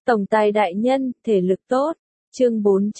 Tổng tài đại nhân, thể lực tốt. Chương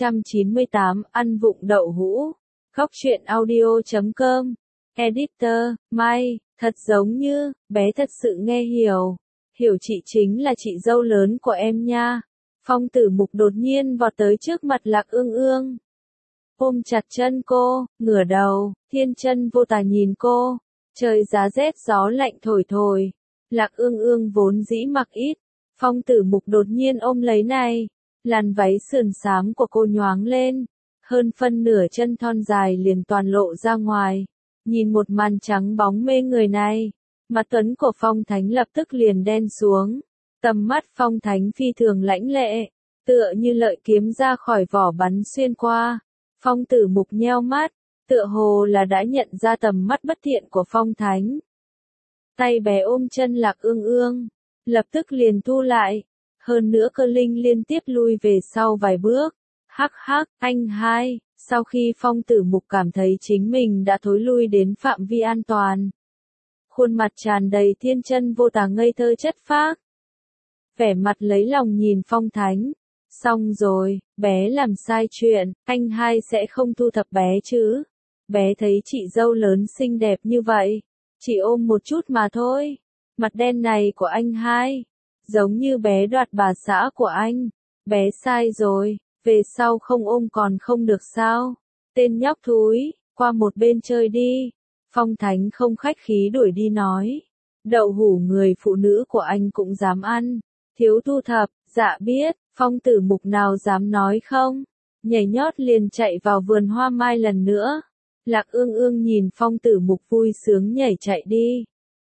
498, ăn vụng đậu hũ. Góc truyện audio.com. Editor, Mai, thật giống như, bé thật sự nghe hiểu. Hiểu chị chính là chị dâu lớn của em nha. Phong Tử Mục đột nhiên vọt tới trước mặt Lạc Ương Ương. Ôm chặt chân cô, ngửa đầu, thiên chân vô tà nhìn cô. Trời giá rét gió lạnh thổi thổi. Lạc Ương Ương vốn dĩ mặc ít. Phong Tử Mục đột nhiên ôm lấy này. Làn váy sườn xám của cô nhoáng lên. Hơn phân nửa chân thon dài liền toàn lộ ra ngoài. Nhìn một màn trắng bóng mê người này. Mặt tuấn của Phong Thánh lập tức liền đen xuống. Tầm mắt Phong Thánh phi thường lãnh lệ. Tựa như lợi kiếm ra khỏi vỏ bắn xuyên qua. Phong Tử Mục nheo mắt. Tựa hồ là đã nhận ra tầm mắt bất thiện của Phong Thánh. Tay bé ôm chân Lạc Ương Ương. Lập tức liền thu lại. Hơn nữa cơ linh liên tiếp lui về sau vài bước. Hắc hắc, anh hai. Sau khi Phong Tử Mục cảm thấy chính mình đã thối lui đến phạm vi an toàn. Khuôn mặt tràn đầy thiên chân vô tà ngây thơ chất phác. Vẻ mặt lấy lòng nhìn Phong Thánh. Xong rồi, bé làm sai chuyện, anh hai sẽ không thu thập bé chứ. Bé thấy chị dâu lớn xinh đẹp như vậy. Chỉ ôm một chút mà thôi. Mặt đen này của anh hai. Giống như bé đoạt bà xã của anh. Bé sai rồi, về sau không ôm còn không được sao. Tên nhóc thúi, qua một bên chơi đi. Phong Thánh không khách khí đuổi đi nói. Đậu hũ người phụ nữ của anh cũng dám ăn. Thiếu thu thập, dạ biết, Phong Tử Mục nào dám nói không. Nhảy nhót liền chạy vào vườn hoa mai lần nữa. Lạc Ương Ương nhìn Phong Tử Mục vui sướng nhảy chạy đi.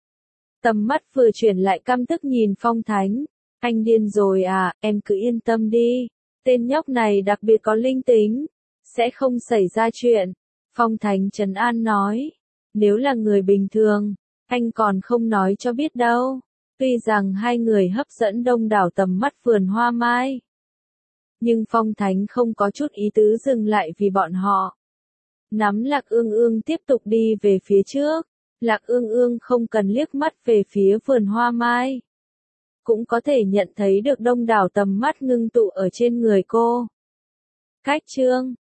Tầm mắt vừa chuyển lại căm tức nhìn Phong Thánh. Anh điên rồi à, em cứ yên tâm đi. Tên nhóc này đặc biệt có linh tính. Sẽ không xảy ra chuyện. Phong Thánh trấn an nói. Nếu là người bình thường, anh còn không nói cho biết đâu. Tuy rằng hai người hấp dẫn đông đảo tầm mắt vườn hoa mai. Nhưng Phong Thánh không có chút ý tứ dừng lại vì bọn họ. Nắm Lạc Ương Ương tiếp tục đi về phía trước. Lạc Ương Ương không cần liếc mắt về phía vườn hoa mai. Cũng có thể nhận thấy được đông đảo tầm mắt ngưng tụ ở trên người cô. Cách chương